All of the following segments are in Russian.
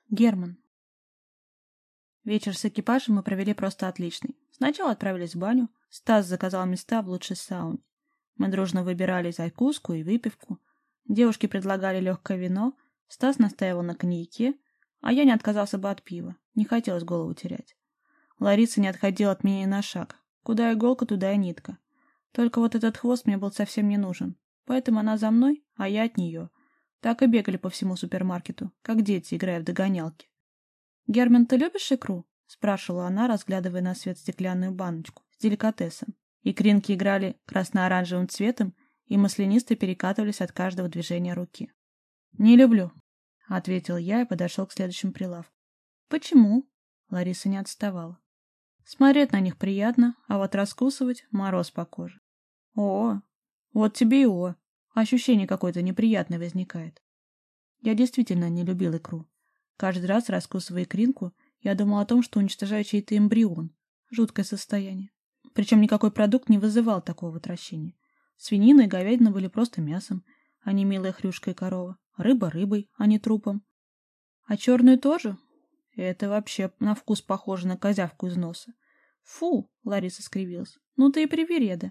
Герман. Вечер с экипажем мы провели просто отличный. Сначала отправились в баню. Стас заказал места в лучшей сауне. Мы дружно выбирали закуску и выпивку. Девушки предлагали легкое вино. Стас настаивал на коньяке, а я не отказался бы от пива. Не хотелось голову терять. Лариса не отходила от меня ни на шаг. Куда иголка, туда и нитка. Только вот этот хвост мне был совсем не нужен. Поэтому она за мной, а я от нее. Так и бегали по всему супермаркету, как дети, играя в догонялки. «Герман, ты любишь икру?» — спрашивала она, разглядывая на свет стеклянную баночку с деликатесом. Икринки играли красно-оранжевым цветом и маслянисто перекатывались от каждого движения руки. «Не люблю», — ответил я и подошел к следующему прилавку. «Почему?» — Лариса не отставала. «Смотреть на них приятно, а вот раскусывать — мороз по коже». «О, вот тебе и о. Ощущение какое-то неприятное возникает». Я действительно не любил икру. Каждый раз, раскусывая икринку, я думал о том, что уничтожаю чей-то эмбрион. Жуткое состояние. Причем никакой продукт не вызывал такого отвращения. Свинина и говядина были просто мясом, а не милая хрюшка и корова. Рыба рыбой, а не трупом. А черную тоже? Это вообще на вкус похоже на козявку из носа. Фу, Лариса скривилась. Ну ты и привереда.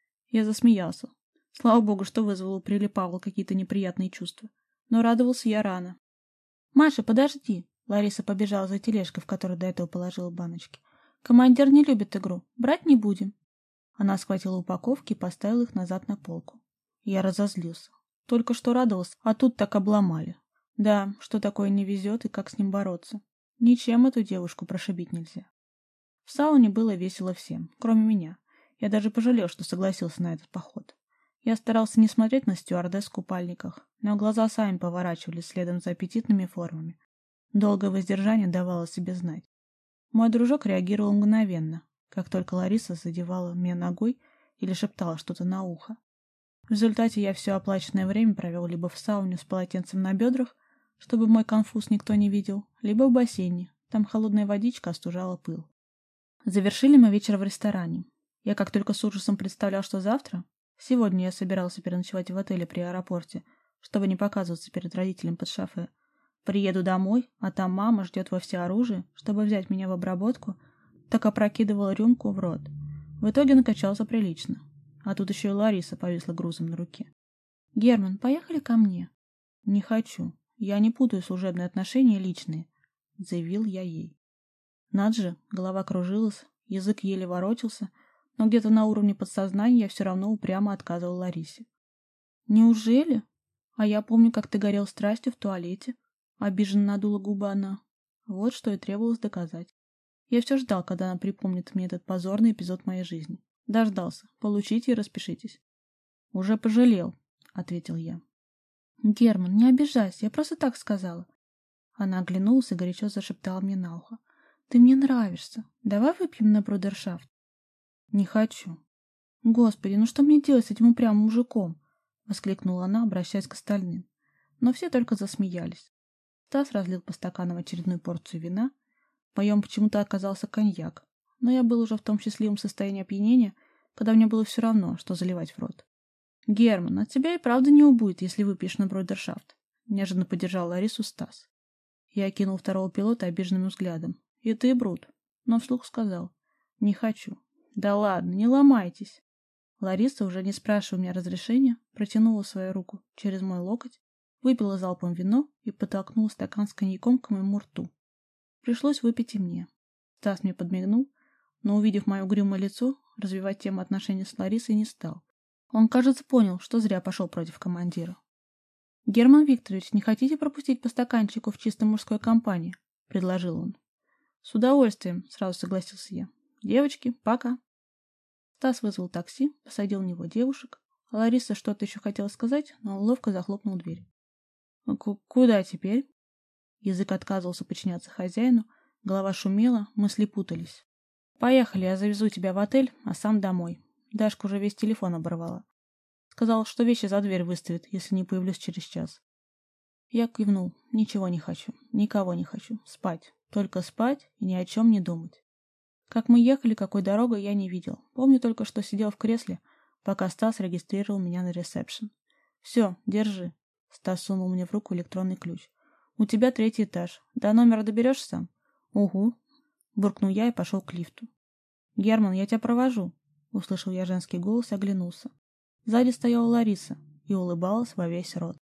Я засмеялся. Слава богу, что вызвало у Прилипавла какие-то неприятные чувства. Но радовался я рано. «Маша, подожди!» Лариса побежала за тележкой, в которую до этого положила баночки. «Командир не любит игру. Брать не будем». Она схватила упаковки и поставила их назад на полку. Я разозлился. Только что радовался, а тут так обломали. Да, что такое не везет и как с ним бороться. Ничем эту девушку прошибить нельзя. В сауне было весело всем, кроме меня. Я даже пожалел, что согласился на этот поход. Я старался не смотреть на стюардесс в купальниках, но глаза сами поворачивались следом за аппетитными формами. Долгое воздержание давало себе знать. Мой дружок реагировал мгновенно, как только Лариса задевала меня ногой или шептала что-то на ухо. В результате я все оплаченное время провел либо в сауне с полотенцем на бедрах, чтобы мой конфуз никто не видел, либо в бассейне, там холодная водичка остужала пыл. Завершили мы вечер в ресторане. Я как только с ужасом представлял, что завтра... Сегодня я собирался переночевать в отеле при аэропорте, чтобы не показываться перед родителем под шофе. Приеду домой, а там мама ждет во всеоружии, чтобы взять меня в обработку, так опрокидывала рюмку в рот. В итоге накачался прилично. А тут еще и Лариса повисла грузом на руке. «Герман, поехали ко мне?» «Не хочу. Я не путаю служебные отношения и личные», — заявил я ей. Над же, голова кружилась, язык еле ворочался, но где-то на уровне подсознания я все равно упрямо отказывал Ларисе. «Неужели? А я помню, как ты горел страстью в туалете». Обиженно надула губы она. Вот что и требовалось доказать. Я все ждал, когда она припомнит мне этот позорный эпизод моей жизни. Дождался. Получите и распишитесь. «Уже пожалел», — ответил я. «Герман, не обижайся, я просто так сказала». Она оглянулась и горячо зашептала мне на ухо. «Ты мне нравишься. Давай выпьем на брудершафт». «Не хочу». «Господи, ну что мне делать с этим упрямым мужиком?» — воскликнула она, обращаясь к остальным. Но все только засмеялись. Стас разлил по стаканам очередную порцию вина. В моем почему-то оказался коньяк, но я был уже в том счастливом состоянии опьянения, когда мне было все равно, что заливать в рот. «Герман, от тебя и правда не убудет, если выпьешь на брудершафт», — неожиданно поддержал Ларису Стас. Я окинул второго пилота обиженным взглядом. «И ты, Брут?» Но вслух сказал. «Не хочу». «Да ладно, не ломайтесь». Лариса, уже не спрашивая у меня разрешения, протянула свою руку через мой локоть, выпила залпом вино и подтолкнула стакан с коньяком к моему рту. Пришлось выпить и мне. Стас мне подмигнул, но, увидев мое угрюмое лицо, развивать тему отношений с Ларисой не стал. Он, кажется, понял, что зря пошел против командира. «Герман Викторович, не хотите пропустить по стаканчику в чисто мужской компании?» — предложил он. «С удовольствием», — сразу согласился я. «Девочки, пока». Стас вызвал такси, посадил в него девушек, а Лариса что-то еще хотела сказать, но он ловко захлопнул дверь. «Куда теперь?» Язык отказывался подчиняться хозяину, голова шумела, мысли путались. «Поехали, я завезу тебя в отель, а сам домой». Дашка уже весь телефон оборвала. Сказал, что вещи за дверь выставит, если не появлюсь через час. Я кивнул. Ничего не хочу, никого не хочу. Спать. Только спать и ни о чем не думать. Как мы ехали, какой дорогой, я не видел. Помню только, что сидел в кресле, пока Стас регистрировал меня на ресепшн. «Все, держи». Стас сунул мне в руку электронный ключ. У тебя 3-й этаж. До номера доберешься? Угу. Буркнул я и пошел к лифту. Герман, я тебя провожу. Услышал я женский голос и оглянулся. Сзади стояла Лариса и улыбалась во весь рот.